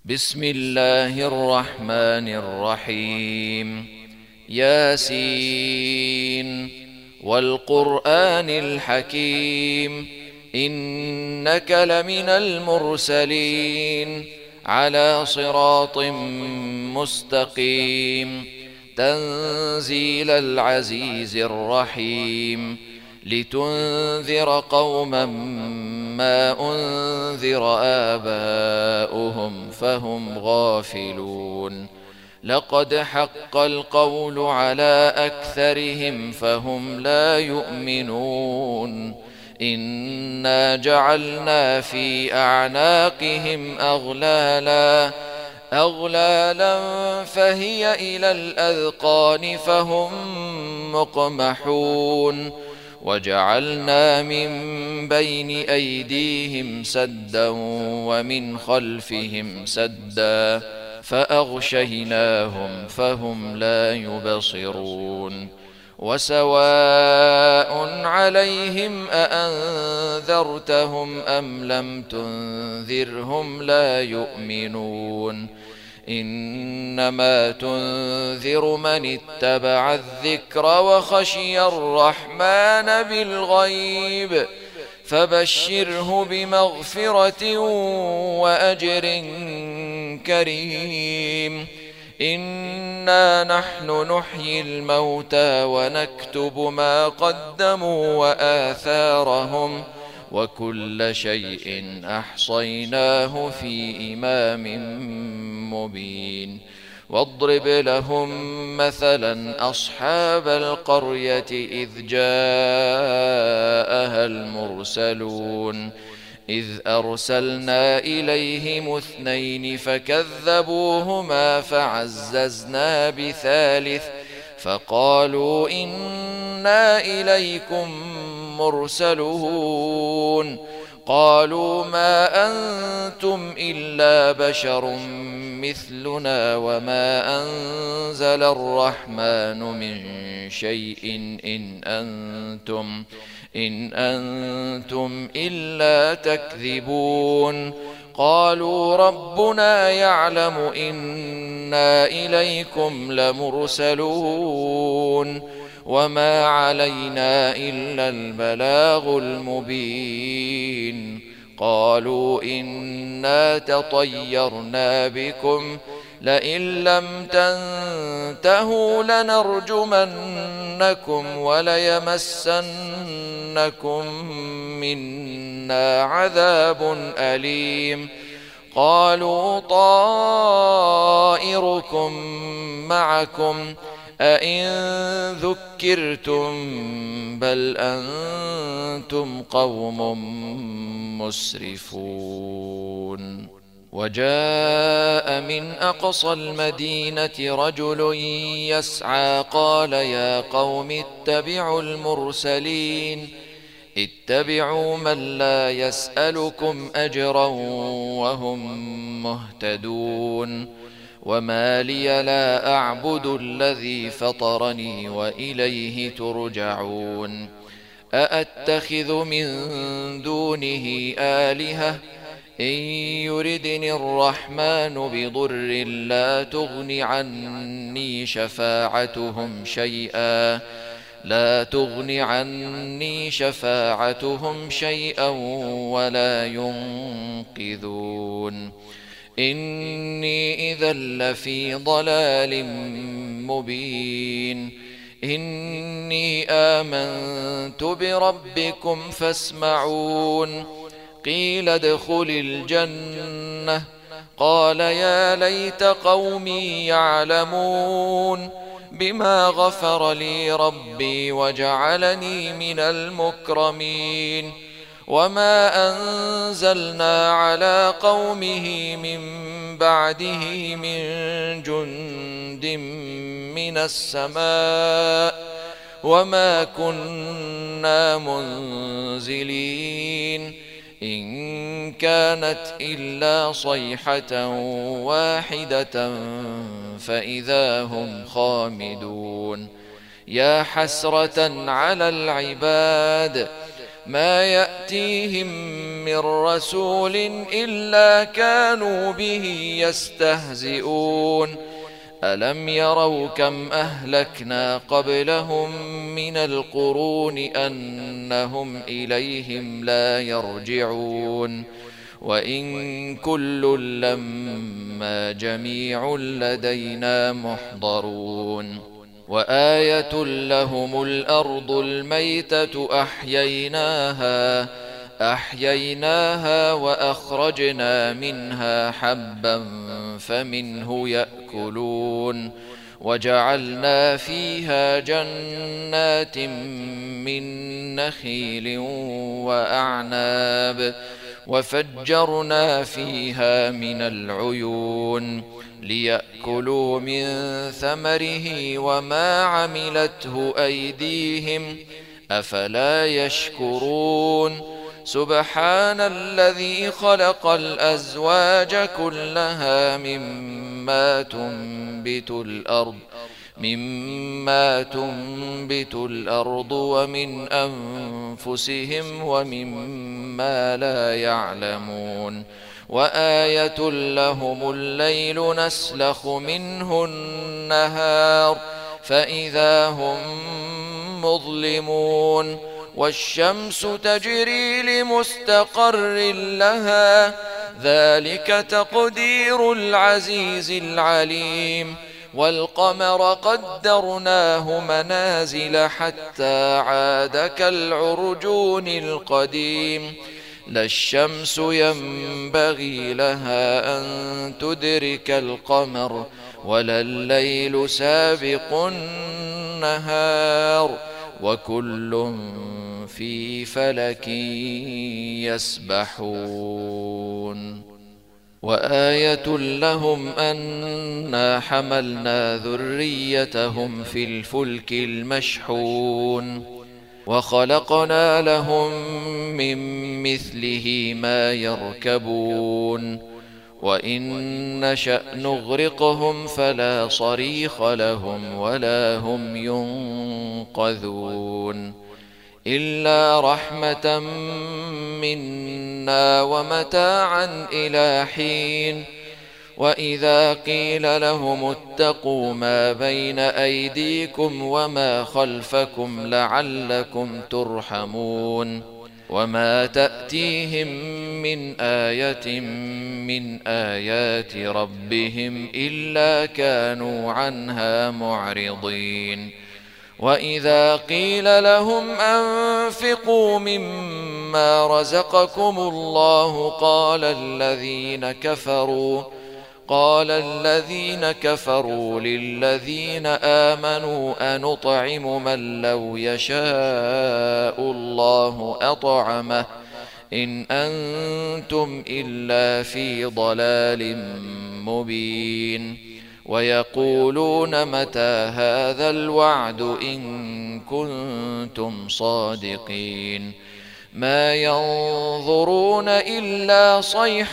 بسم الله الرحمن الرحيم. ياسين والقرآن الحكيم إنك لمن المرسلين على صراط مستقيم تنزيل العزيز الرحيم لتنذر قوما ما أنذر آباؤهم فهم غافلون. لقد حق القول على أكثرهم فهم لا يؤمنون. إنا جعلنا في أعناقهم أغلالا فهي إلى الأذقان فهم مقمحون. وجعلنا من بين أيديهم سدا ومن خلفهم سدا فأغشيناهم فهم لا يبصرون. وسواء عليهم أأنذرتهم أم لم تنذرهم لا يؤمنون. إنما تنذر من اتبع الذكر وخشي الرحمن بالغيب فبشره بمغفرة وأجر كريم. إنا نحن نحيي الموتى ونكتب ما قدموا وآثارهم وكل شيء أحصيناه في إمام مبين. واضرب لهم مثلا أصحاب القرية إذ جاءها المرسلون إذ أرسلنا إليهم اثنين فكذبوهما فعززنا بثالث فقالوا إنا إليكم مرسلون. قالوا ما أنتم إلا بشر مثلنا وما أنزل الرحمن من شيء إن أنتم إلا تكذبون. قالوا ربنا يعلم إنا إليكم لمرسلون وما علينا إلا البلاغ المبين. قالوا إنا تطيرنا بكم لئن لم تنتهوا لنرجمنكم وليمسنكم منا عذاب أليم. قالوا طائركم معكم أئن ذكرتم بل أنتم قوم مسرفون. وجاء من أقصى المدينة رجل يسعى قال يا قوم اتبعوا المرسلين اتبعوا من لا يسألكم أجرا وهم مهتدون. وما لي لا أعبد الذي فطرني وإليه ترجعون. أأتخذ من دونه آلهة إن يردني الرحمن بضر لا تغن عني شفاعتهم شيئا ولا ينقذون. إني إذا لفي ضلال مبين. إني آمنت بربكم فاسمعون. قيل ادخل الجنة قال يا ليت قومي يعلمون بما غفر لي ربي وجعلني من المكرمين. وما أنزلنا على قومه من بعده من جند من السماء وما كنا منزلين. إن كانت إلا صيحة واحدة فإذا هم خامدون. يا حسرة على العباد ما يأتيهم من رسول إلا كانوا به يستهزئون ألم يروا كم أهلكنا قبلهم من القرون أنهم إليهم لا يرجعون وإن كل لما جميع لدينا محضرون وآية لهم الأرض الميتة أحييناها وأخرجنا منها حبا فمنه يأكلون وجعلنا فيها جنات من نخيل وأعناب وفجرنا فيها من العيون ليأكلوا من ثمره وما عملته أيديهم أفلا يشكرون سبحان الذي خلق الأزواج كلها مما تنبت الأرض ومن أنفسهم ومما لا يعلمون وآية لهم الليل نسلخ منه النهار فإذا هم مظلمون والشمس تجري لمستقر لها ذلك تقدير العزيز العليم والقمر قدرناه منازل حتى عاد كالعرجون القديم لا الشمس ينبغي لها أن تدرك القمر ولا الليل سابق النهار وكل في فلك يسبحون وآية لهم أنا حملنا ذريتهم في الفلك المشحون وخلقنا لهم من مثله ما يركبون وإن نشأ نغرقهم فلا صريخ لهم ولا هم ينقذون إلا رحمة منا ومتاعا إلى حين وإذا قيل لهم اتقوا ما بين أيديكم وما خلفكم لعلكم ترحمون وما تأتيهم من آية من آيات ربهم إلا كانوا عنها معرضين وإذا قيل لهم أنفقوا مما رزقكم الله قال الذين كفروا للذين آمنوا أنطعم من لو يشاء الله أطعمه إن أنتم إلا في ضلال مبين ويقولون متى هذا الوعد إن كنتم صادقين ما ينظرون إلا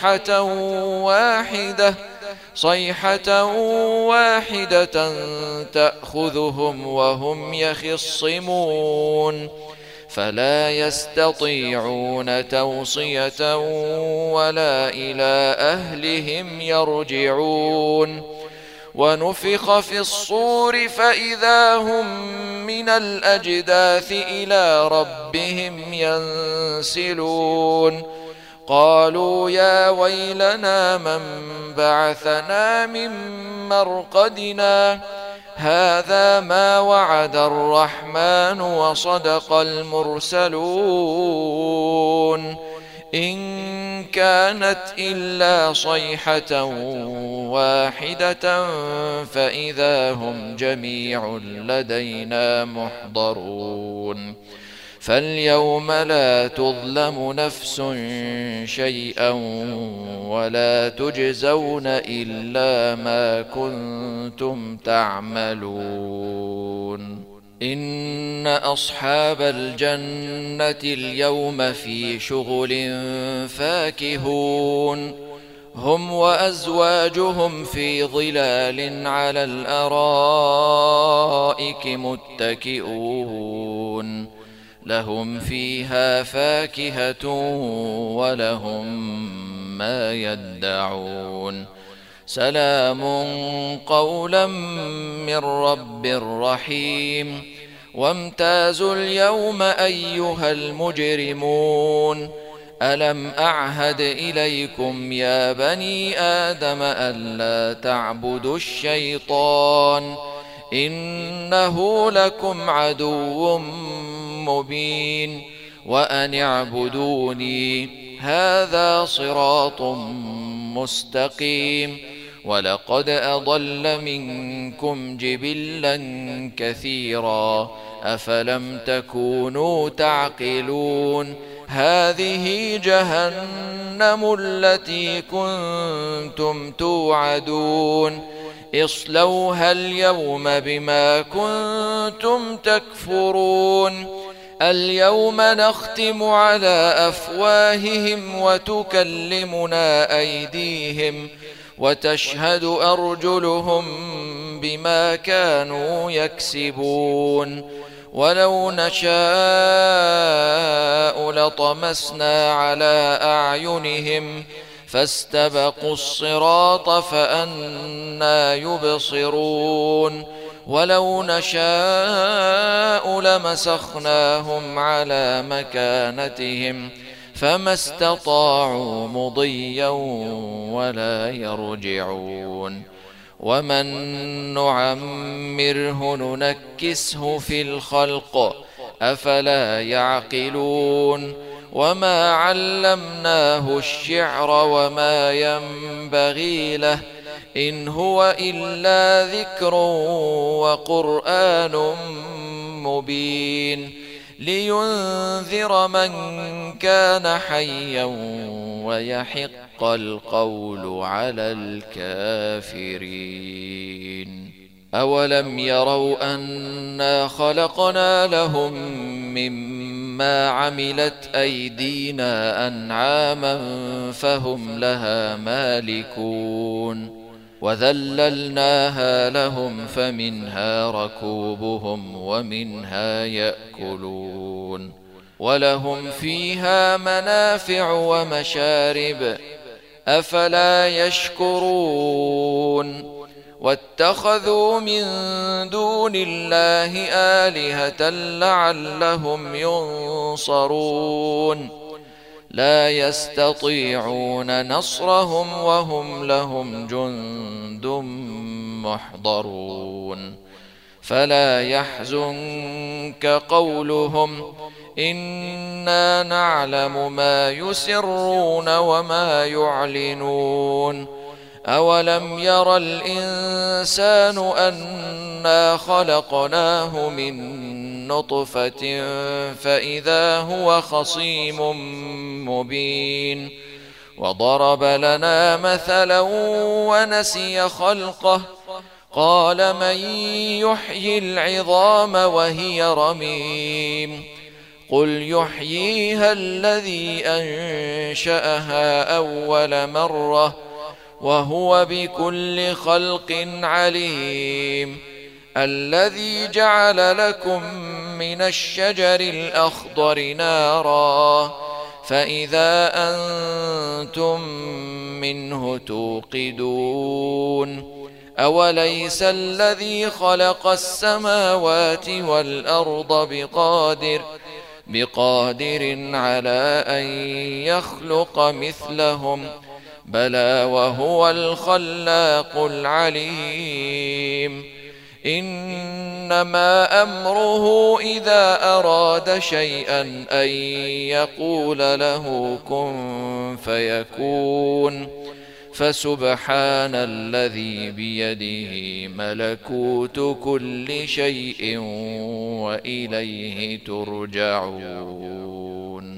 صيحة واحدة تأخذهم وهم يخصمون فلا يستطيعون توصية ولا إلى أهلهم يرجعون ونفخ في الصور فإذا هم من الأجداث إلى ربهم ينسلون قالوا يا ويلنا من بعثنا من مرقدنا هذا ما وعد الرحمن وصدق المرسلون إن كانت إلا صيحة واحدة فإذا هم جميع لدينا محضرون فاليوم لا تظلم نفس شيئا ولا تجزون إلا ما كنتم تعملون إن أصحاب الجنة اليوم في شغل فاكهون هم وأزواجهم في ظلال على الأرائك متكئون لهم فيها فاكهة ولهم ما يدعون سلام قولا من رب رحيم وامتازوا اليوم أيها المجرمون ألم أعهد إليكم يا بني آدم ألا تعبدوا الشيطان إنه لكم عدو مبين وأن اعبدوني هذا صراط مستقيم ولقد أضل منكم جبلا كثيرا أفلم تكونوا تعقلون هذه جهنم التي كنتم توعدون اصلوها اليوم بما كنتم تكفرون اليوم نختم على أفواههم وتكلمنا أيديهم وتشهد أرجلهم بما كانوا يكسبون ولو نشاء لطمسنا على أعينهم فاستبقوا الصراط فأنى يبصرون ولو نشاء لمسخناهم على مكانتهم فما استطاعوا مضيا ولا يرجعون ومن نعمره ننكسه في الخلق أفلا يعقلون وما علمناه الشعر وما ينبغي له إن هو إلا ذكر وقرآن مبين لينذر من كان حيا ويحق القول على الكافرين أولم يروا أنا خلقنا لهم مما عملت أيدينا أنعاما فهم لها مالكون وذللناها لهم فمنها ركوبهم ومنها يأكلون ولهم فيها منافع ومشارب أفلا يشكرون واتخذوا من دون الله آلهة لعلهم ينصرون لا يستطيعون نصرهم وهم لهم جند محضرون فلا يحزنك قولهم إنا نعلم ما يسرون وما يعلنون أولم ير الإنسان أنا خلقناه من نطفة فإذا هو خصيم مبين وضرب لنا مثلا ونسي خلقه قال من يحيي العظام وهي رميم قل يحييها الذي أنشأها أول مرة وهو بكل خلق عليم الذي جعل لكم من الشجر الأخضر نارا فإذا أنتم منه توقدون أوليس الذي خلق السماوات والأرض بقادر على أن يخلق مثلهم بلى وهو الخلاق العليم إنما أمره إذا أراد شيئا أن يقول له كن فيكون فسبحان الذي بيده ملكوت كل شيء وإليه ترجعون